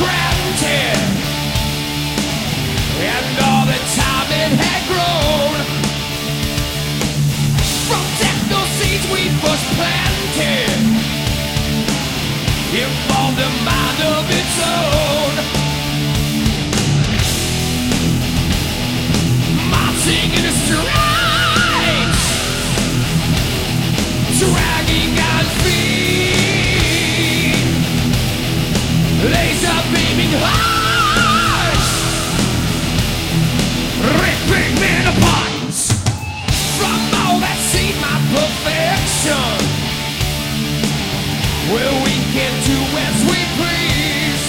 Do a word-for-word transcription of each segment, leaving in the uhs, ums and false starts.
granted, and all the time it had grown. From techno seeds we first planted, evolved a mind of its own. Marching in the streets, dragging on feet, laser beaming hearts, ripping men apart. From all that seen my perfection, well, we can do as we please.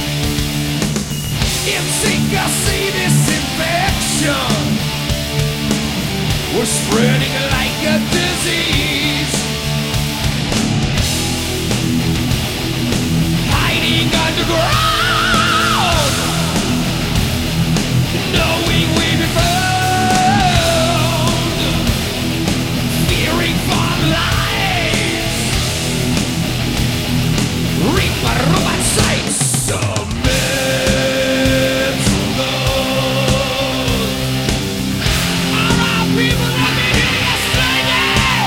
In sync, I see this infection, we're spreading like a disease, hiding underground, knowing we've been found, fearing for lives, reap my robot sights. Submit to those. All our people that been here yesterday.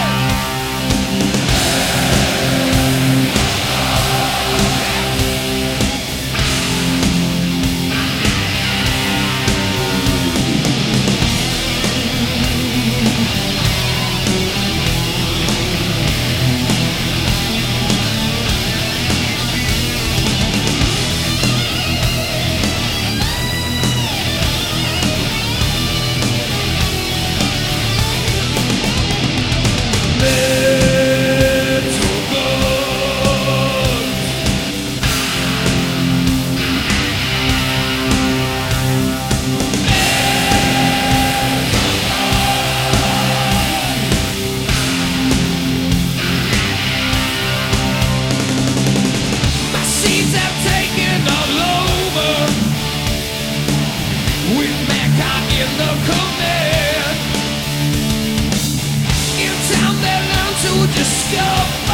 Discover